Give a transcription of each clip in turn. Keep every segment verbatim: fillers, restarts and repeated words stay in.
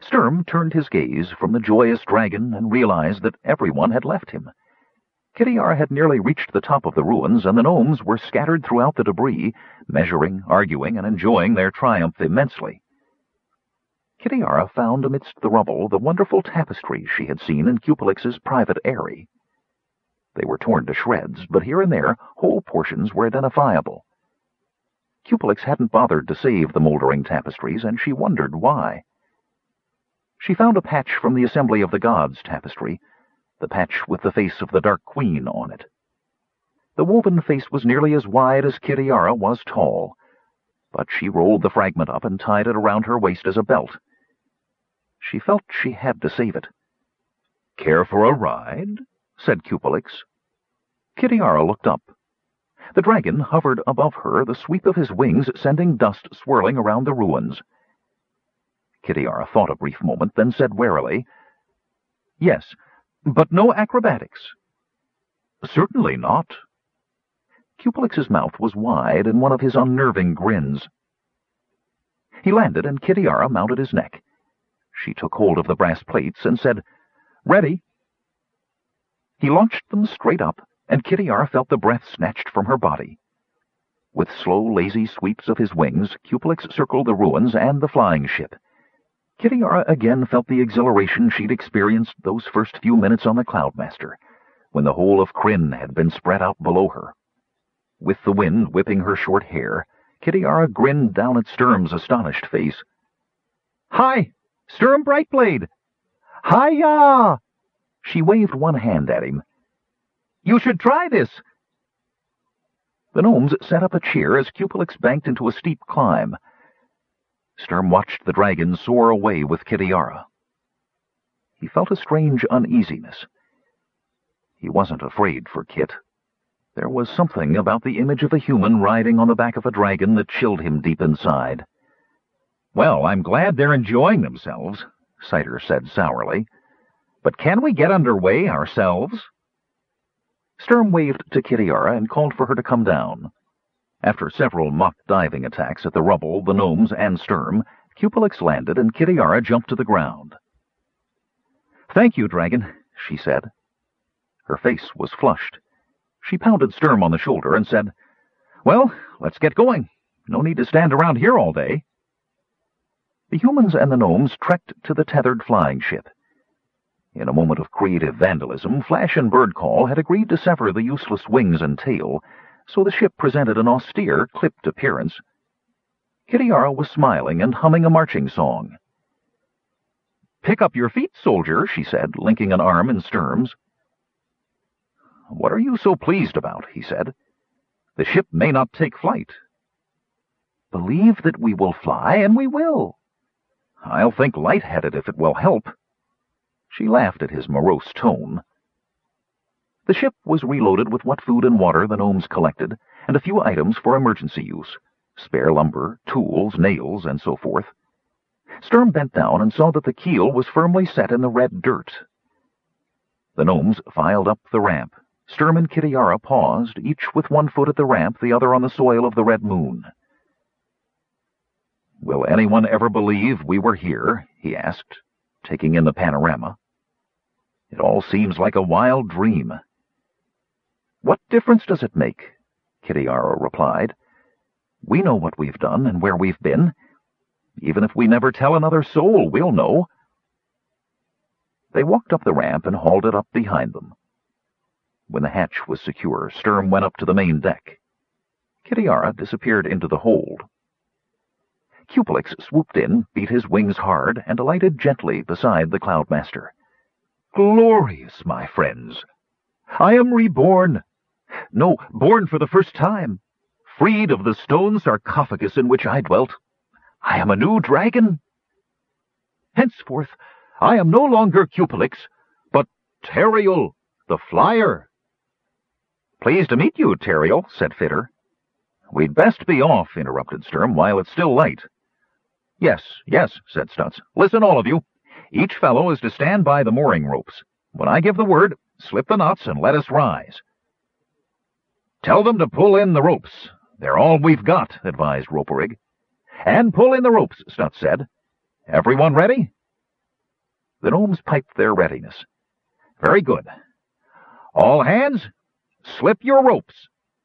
Sturm turned his gaze from the joyous dragon and realized that everyone had left him. Kitty-Yara had nearly reached the top of the ruins, and the gnomes were scattered throughout the debris, measuring, arguing, and enjoying their triumph immensely. Kitty-Yara found amidst the rubble the wonderful tapestries she had seen in Cupelix's private eyrie. They were torn to shreds, but here and there whole portions were identifiable. Cupelix hadn't bothered to save the moldering tapestries, and she wondered why. She found a patch from the Assembly of the Gods tapestry, the patch with the face of the Dark Queen on it. The woven face was nearly as wide as Kitty-Yara was tall, but she rolled the fragment up and tied it around her waist as a belt. She felt she had to save it. "Care for a ride?" said Cupelix. Kitty-Yara looked up. The dragon hovered above her, the sweep of his wings sending dust swirling around the ruins. Kitty-Yara thought a brief moment, then said warily, "Yes, but no acrobatics." "Certainly not." Cupelix's mouth was wide in one of his unnerving grins. He landed, and Kitty-Yara mounted his neck. She took hold of the brass plates and said, "Ready." He launched them straight up, and Kitty-Yara felt the breath snatched from her body. With slow, lazy sweeps of his wings, Cupelix circled the ruins and the flying ship. Kitty-Yara again felt the exhilaration she'd experienced those first few minutes on the Cloudmaster, when the whole of Krynn had been spread out below her. With the wind whipping her short hair, Kitty-Yara grinned down at Sturm's astonished face. "Hi, Sturm Brightblade! Hi-ya!" She waved one hand at him. "You should try this." The gnomes set up a cheer as Cupelix banked into a steep climb. Sturm watched the dragon soar away with Kitty-Yara. He felt a strange uneasiness. He wasn't afraid for Kit. There was something about the image of a human riding on the back of a dragon that chilled him deep inside. "Well, I'm glad they're enjoying themselves," Cider said sourly. "But can we get underway ourselves?" Sturm waved to Kitty-Yara and called for her to come down. After several mock diving attacks at the rubble, the gnomes, and Sturm, Cupelix landed, and Kitty-Yara jumped to the ground. "Thank you, dragon," she said. Her face was flushed. She pounded Sturm on the shoulder and said, "Well, let's get going. No need to stand around here all day." The humans and the gnomes trekked to the tethered flying ship. In a moment of creative vandalism, Flash and Birdcall had agreed to sever the useless wings and tail, so the ship presented an austere, clipped appearance. Kitty-Yara was smiling and humming a marching song. "Pick up your feet, soldier," she said, linking an arm in Sturm's. "What are you so pleased about?" he said. "The ship may not take flight." "Believe that we will fly, and we will." "I'll think light-headed if it will help." She laughed at his morose tone. The ship was reloaded with what food and water the gnomes collected, and a few items for emergency use, spare lumber, tools, nails, and so forth. Sturm bent down and saw that the keel was firmly set in the red dirt. The gnomes filed up the ramp. Sturm and Kitty-Yara paused, each with one foot at the ramp, the other on the soil of the Red Moon. "Will anyone ever believe we were here?" he asked, taking in the panorama. "It all seems like a wild dream." "What difference does it make?" Kitty-Yara replied. "We know what we've done and where we've been. Even if we never tell another soul, we'll know." They walked up the ramp and hauled it up behind them. When the hatch was secure, Sturm went up to the main deck. Kitty-Yara disappeared into the hold. Cupelix swooped in, beat his wings hard, and alighted gently beside the Cloudmaster. "Glorious, my friends! I am reborn. No, born for the first time, freed of the stone sarcophagus in which I dwelt. I am a new dragon. Henceforth, I am no longer Cupelix, but Teriel, the Flyer." "Pleased to meet you, Teriel," said Fitter. "We'd best be off," interrupted Sturm, "while it's still light." "Yes, yes," said Stutz. "Listen, all of you. Each fellow is to stand by the mooring ropes. When I give the word, slip the knots and let us rise." "Tell them to pull in the ropes. They're all we've got," advised Roperig. "And pull in the ropes," Stutz said. "Everyone ready?" The gnomes piped their readiness. Very good. All hands, slip your ropes.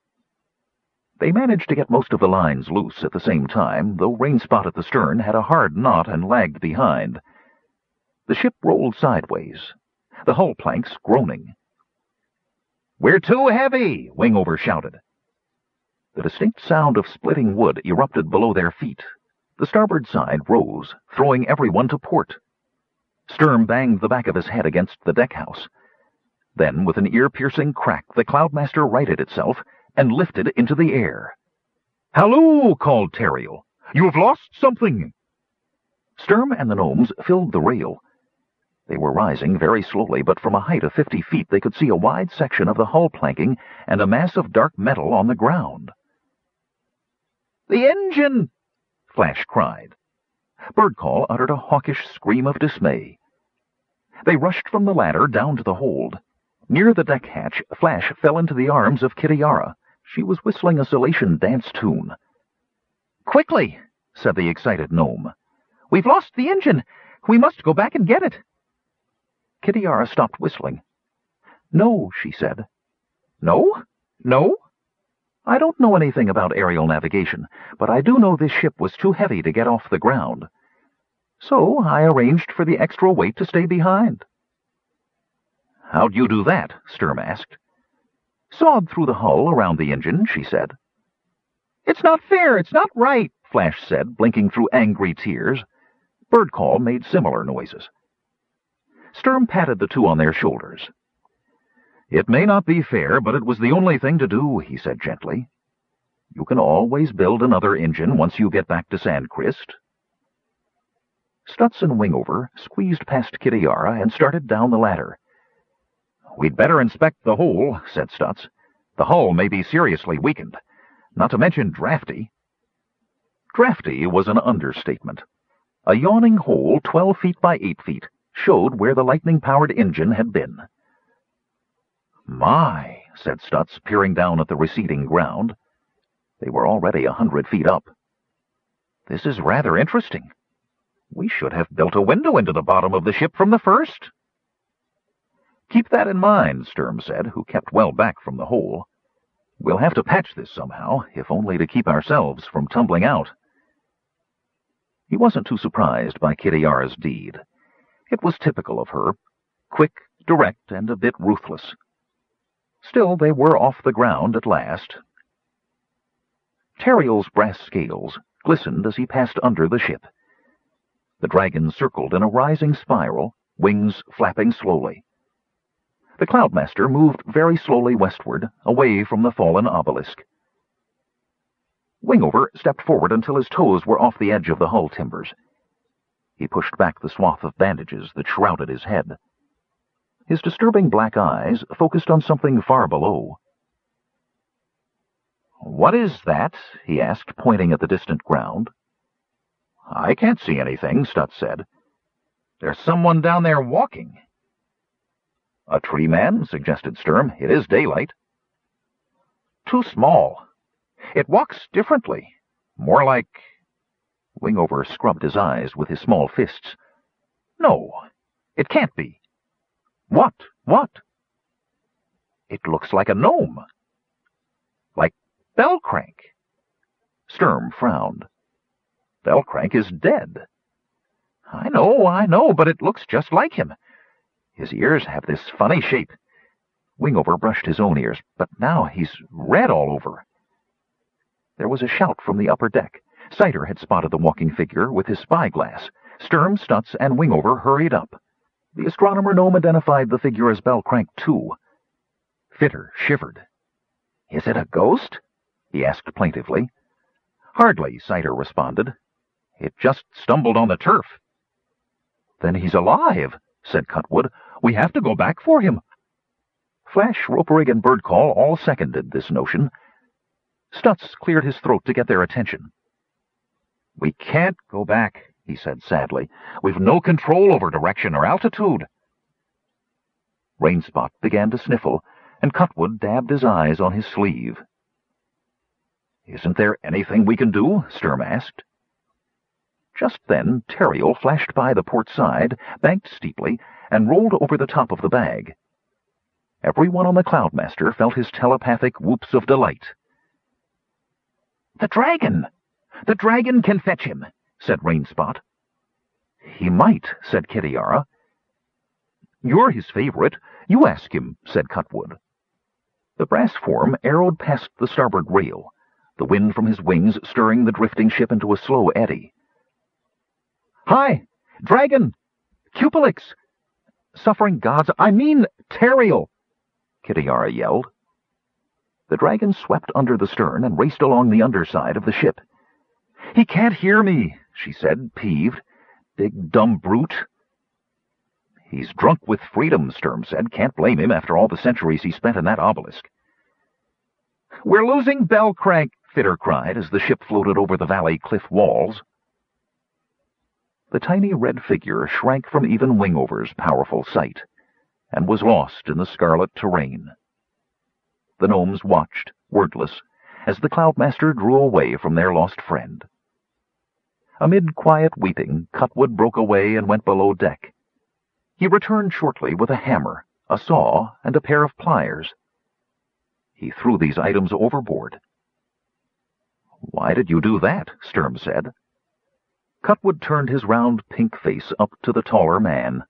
They managed to get most of the lines loose at the same time, though Rainspot at the stern had a hard knot and lagged behind. The ship rolled sideways, the hull planks groaning. "We're too heavy!" Wingover shouted. The distinct sound of splitting wood erupted below their feet. The starboard side rose, throwing everyone to port. Sturm banged the back of his head against the deckhouse. Then, with an ear-piercing crack, the Cloudmaster righted itself and lifted into the air. "Halloo!" called Teriel. "You have lost something!" Sturm and the gnomes filled the rail. They were rising very slowly, but from a height of fifty feet they could see a wide section of the hull planking and a mass of dark metal on the ground. "The engine!" Flash cried. Birdcall uttered a hawkish scream of dismay. They rushed from the ladder down to the hold. Near the deck hatch, Flash fell into the arms of Kitiara. She was whistling a Salatian dance tune. "Quickly!" said the excited gnome. "We've lost the engine! We must go back and get it!" Kitiara stopped whistling. "No," she said. "No? No? I don't know anything about aerial navigation, but I do know this ship was too heavy to get off the ground. So I arranged for the extra weight to stay behind." "How'd you do that?" Sturm asked. "Sawed through the hull around the engine," she said. "It's not fair! It's not right!" Flash said, blinking through angry tears. Birdcall made similar noises. Sturm patted the two on their shoulders. "It may not be fair, but it was the only thing to do," he said gently. "You can always build another engine once you get back to Sandcrest." Stutz and Wingover squeezed past Kitiara and started down the ladder. "We'd better inspect the hole," said Stutz. "The hull may be seriously weakened, not to mention drafty." Drafty was an understatement. A yawning hole twelve feet by eight feet showed where the lightning-powered engine had been. "My," said Stutz, peering down at the receding ground. They were already a hundred feet up. "This is rather interesting. We should have built a window into the bottom of the ship from the first." "Keep that in mind," Sturm said, who kept well back from the hole. "We'll have to patch this somehow, if only to keep ourselves from tumbling out." He wasn't too surprised by Kitiara's deed. It was typical of her, quick, direct, and a bit ruthless. Still, they were off the ground at last. Teriel's brass scales glistened as he passed under the ship. The dragon circled in a rising spiral, wings flapping slowly. The Cloudmaster moved very slowly westward, away from the fallen obelisk. Wingover stepped forward until his toes were off the edge of the hull timbers. He pushed back the swath of bandages that shrouded his head. His disturbing black eyes focused on something far below. "What is that?" he asked, pointing at the distant ground. "I can't see anything," Stutz said. "There's someone down there walking." "A tree man," suggested Sturm. "It is daylight." "Too small. It walks differently. More like—" Wingover scrubbed his eyes with his small fists. "No, it can't be." "What? What?" "It looks like a gnome." "Like Bellcrank." Sturm frowned. "Bellcrank is dead." "I know, I know, but it looks just like him. His ears have this funny shape." Wingover brushed his own ears, "but now he's red all over." There was a shout from the upper deck. Cider had spotted the walking figure with his spyglass. Sturm, Stutz, and Wingover hurried up. The astronomer gnome identified the figure as Bellcrank, too. Fitter shivered. "Is it a ghost?" he asked plaintively. "Hardly," Cider responded. "It just stumbled on the turf." "Then he's alive," said Cutwood. "We have to go back for him." Flash, Roperig, and Birdcall all seconded this notion. Stutz cleared his throat to get their attention. "We can't go back," he said sadly. "We've no control over direction or altitude." Rainspot began to sniffle, and Cutwood dabbed his eyes on his sleeve. "Isn't there anything we can do?" Sturm asked. Just then Teriel flashed by the port side, banked steeply, and rolled over the top of the bag. Everyone on the Cloudmaster felt his telepathic whoops of delight. "The dragon! The dragon can fetch him," said Rainspot. "He might," said Kitiara. "You're his favorite. You ask him," said Cutwood. The brass form arrowed past the starboard rail, the wind from his wings stirring the drifting ship into a slow eddy. "Hi! Dragon! Cupelix! Suffering gods, I mean Teriel!" Kitiara yelled. The dragon swept under the stern and raced along the underside of the ship. "He can't hear me," she said, peeved. "Big dumb brute." "He's drunk with freedom," Sturm said. "Can't blame him after all the centuries he spent in that obelisk." "We're losing Bellcrank," Fitter cried as the ship floated over the valley cliff walls. The tiny red figure shrank from even Wingover's powerful sight, and was lost in the scarlet terrain. The gnomes watched, wordless, as the Cloudmaster drew away from their lost friend. Amid quiet weeping, Cutwood broke away and went below deck. He returned shortly with a hammer, a saw, and a pair of pliers. He threw these items overboard. "Why did you do that?" Sturm said. Cutwood turned his round pink face up to the taller man.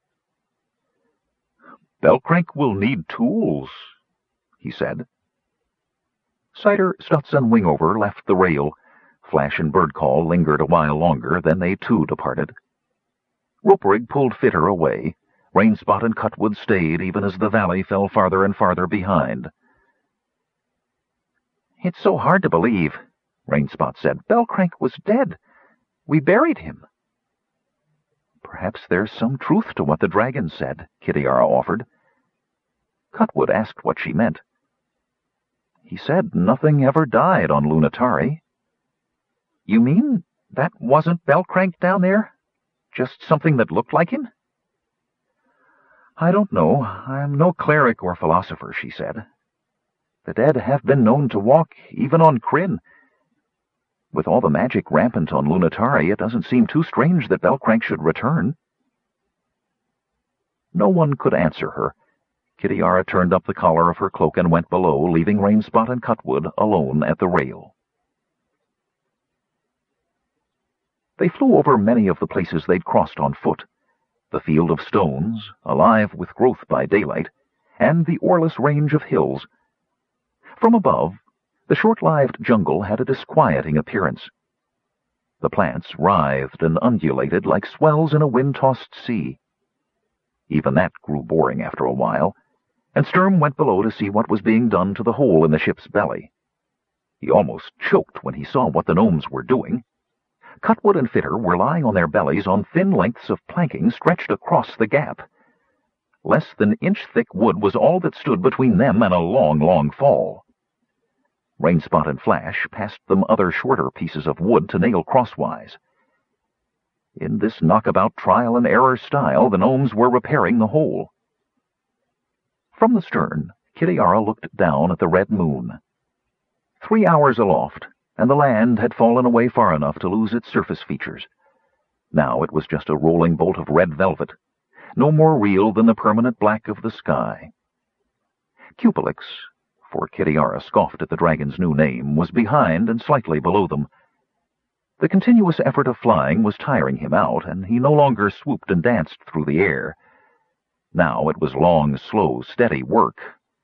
"Bellcrank will need tools," he said. Cider, Stutz, and Wingover left the rail. Flash and Birdcall lingered a while longer, then they too departed. Roperig pulled Fitter away. Rainspot and Cutwood stayed, even as the valley fell farther and farther behind. "It's so hard to believe," Rainspot said. "Bellcrank was dead. We buried him." "Perhaps there's some truth to what the dragon said," Kitiara offered. Cutwood asked what she meant. "He said nothing ever died on Lunatari." "You mean that wasn't Bellcrank down there? Just something that looked like him?" "I don't know. I'm no cleric or philosopher," she said. "The dead have been known to walk, even on Krynn. With all the magic rampant on Lunatari, it doesn't seem too strange that Bellcrank should return." No one could answer her. Kitiara turned up the collar of her cloak and went below, leaving Rainspot and Cutwood alone at the rail. They flew over many of the places they'd crossed on foot. The field of stones, alive with growth by daylight, and the oarless range of hills. From above, the short-lived jungle had a disquieting appearance. The plants writhed and undulated like swells in a wind-tossed sea. Even that grew boring after a while, and Sturm went below to see what was being done to the hole in the ship's belly. He almost choked when he saw what the gnomes were doing. Cutwood and Fitter were lying on their bellies on thin lengths of planking stretched across the gap. Less than inch-thick wood was all that stood between them and a long, long fall. Rainspot and Flash passed them other shorter pieces of wood to nail crosswise. In this knockabout trial-and-error style, the gnomes were repairing the hole. From the stern, Kitiara looked down at the red moon. Three hours aloft, and the land had fallen away far enough to lose its surface features. Now it was just a rolling bolt of red velvet, no more real than the permanent black of the sky. Cupelix, for Kitiara scoffed at the dragon's new name, was behind and slightly below them. The continuous effort of flying was tiring him out, and he no longer swooped and danced through the air. Now it was long, slow, steady work.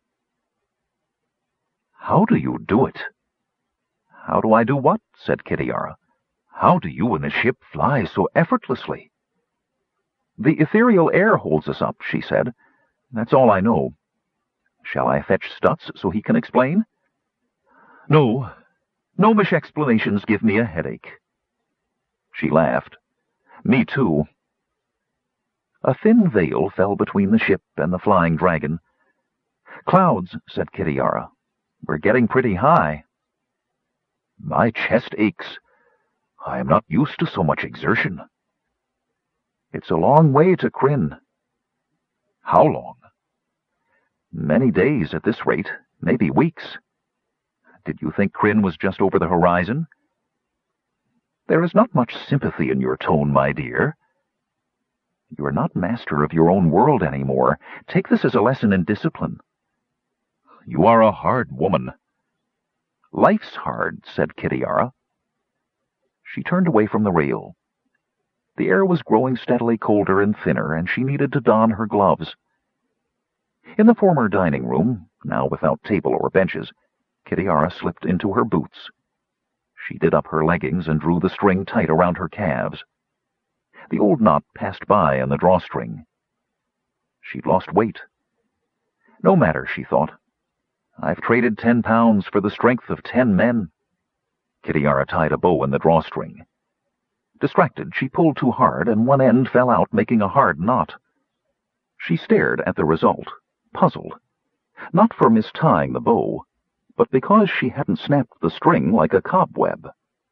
"How do you do it?" "How do I do what?" said Kitiara. "How do you and the ship fly so effortlessly?" "The ethereal air holds us up," she said. "That's all I know. Shall I fetch Stutz so he can explain?" "No. Gnomish explanations give me a headache." She laughed. "Me too." A thin veil fell between the ship and the flying dragon. "Clouds," said Kitiara. "We're getting pretty high." "My chest aches. I am not used to so much exertion." "It's a long way to Krynn." "How long?" "Many days at this rate, maybe weeks. Did you think Krynn was just over the horizon?" There is not much sympathy in your tone, my dear. You are not master of your own world any more. Take this as a lesson in discipline. You are a hard woman. Life's hard, said Kitiara. She turned away from the rail. The air was growing steadily colder and thinner, and she needed to don her gloves. In the former dining room, now without table or benches, Kitiara slipped into her boots. She did up her leggings and drew the string tight around her calves. The old knot passed by in the drawstring. She'd lost weight. No matter, she thought. I've traded ten pounds for the strength of ten men. Kitiara tied a bow in the drawstring. Distracted, she pulled too hard, and one end fell out, making a hard knot. She stared at the result, puzzled, not for mistying the bow, but because she hadn't snapped the string like a cobweb.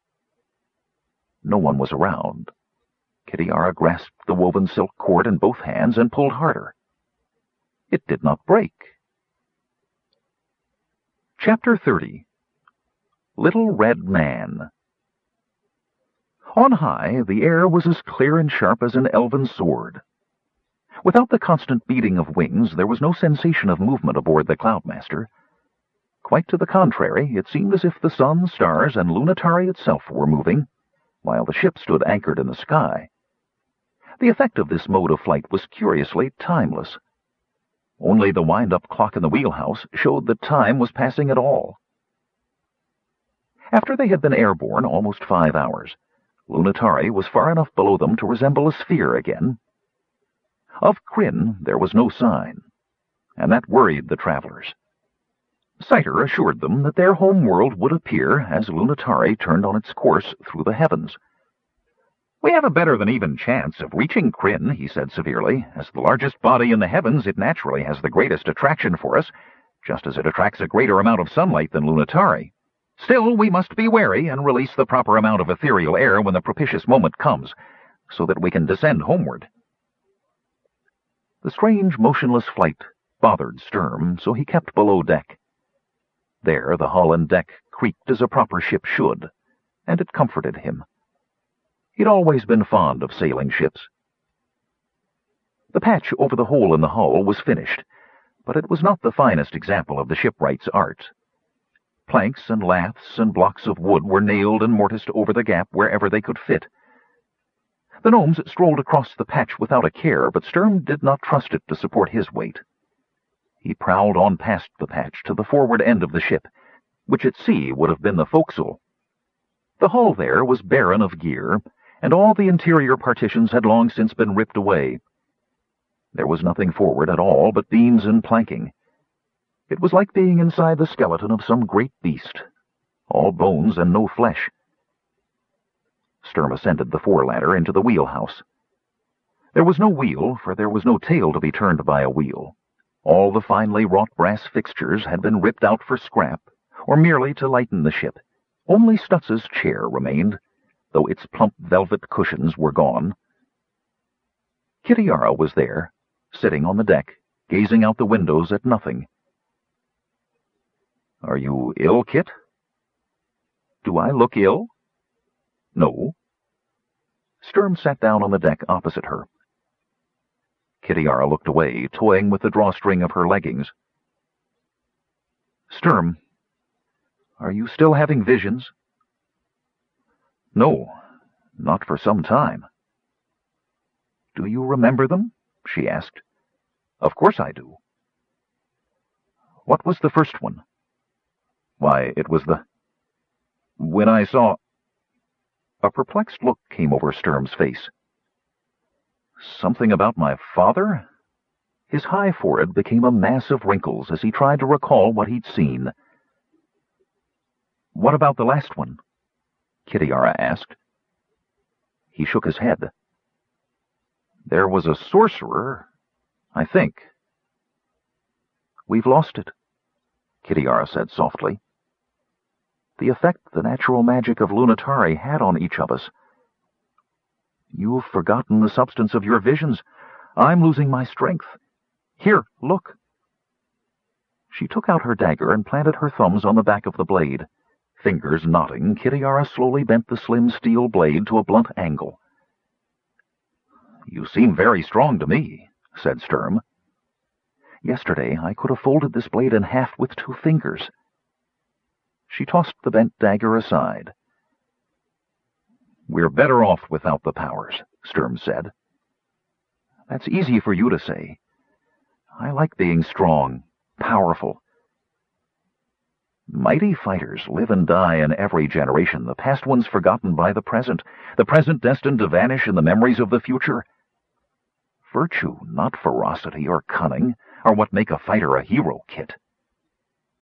No one was around. Kitiara grasped the woven silk cord in both hands and pulled harder. It did not break. Chapter thirty. Little Red Man. On high, the air was as clear and sharp as an elven sword. Without the constant beating of wings, there was no sensation of movement aboard the Cloudmaster. Quite to the contrary, it seemed as if the sun, stars, and Lunitari itself were moving, while the ship stood anchored in the sky. The effect of this mode of flight was curiously timeless. Only the wind-up clock in the wheelhouse showed that time was passing at all. After they had been airborne almost five hours, Lunitari was far enough below them to resemble a sphere again. Of Krynn there was no sign, and that worried the travelers. Saiter assured them that their home world would appear as Lunitari turned on its course through the heavens. We have a better than even chance of reaching Krynn, he said severely. As the largest body in the heavens, it naturally has the greatest attraction for us, just as it attracts a greater amount of sunlight than Lunitari. Still, we must be wary and release the proper amount of ethereal air when the propitious moment comes, so that we can descend homeward. The strange, motionless flight bothered Sturm, so he kept below deck. There the hull and deck creaked as a proper ship should, and it comforted him. He'd always been fond of sailing ships. The patch over the hole in the hull was finished, but it was not the finest example of the shipwright's art. Planks and laths and blocks of wood were nailed and mortised over the gap wherever they could fit. The gnomes strolled across the patch without a care, but Sturm did not trust it to support his weight. He prowled on past the patch to the forward end of the ship, which at sea would have been the forecastle. The hull there was barren of gear, and all the interior partitions had long since been ripped away. There was nothing forward at all but beams and planking. It was like being inside the skeleton of some great beast, all bones and no flesh. Sturm ascended the foreladder into the wheelhouse. There was no wheel, for there was no tail to be turned by a wheel. All the finely wrought brass fixtures had been ripped out for scrap, or merely to lighten the ship. Only Stutz's chair remained, though its plump velvet cushions were gone. Kitiara was there, sitting on the deck, gazing out the windows at nothing. "Are you ill, Kit?" "Do I look ill?" "No." Sturm sat down on the deck opposite her. Kitiara looked away, toying with the drawstring of her leggings. "Sturm, are you still having visions?" "No, not for some time." "Do you remember them?" she asked. "Of course I do." "What was the first one?" "Why, it was the... when I saw..." A perplexed look came over Sturm's face. "Something about my father?" His high forehead became a mass of wrinkles as he tried to recall what he'd seen. "What about the last one?" Kitiara asked. He shook his head. "There was a sorcerer, I think." "We've lost it," Kitiara said softly. "The effect the natural magic of Lunitari had on each of us. You've forgotten the substance of your visions. I'm losing my strength. Here, look." She took out her dagger and planted her thumbs on the back of the blade. Fingers knotting, Kitiara slowly bent the slim steel blade to a blunt angle. "You seem very strong to me," said Sturm. "Yesterday I could have folded this blade in half with two fingers." She tossed the bent dagger aside. "We're better off without the powers," Sturm said. "That's easy for you to say. I like being strong, powerful." Mighty fighters live and die in every generation, the past ones forgotten by the present, the present destined to vanish in the memories of the future. Virtue, not ferocity or cunning, are what make a fighter a hero, Kit.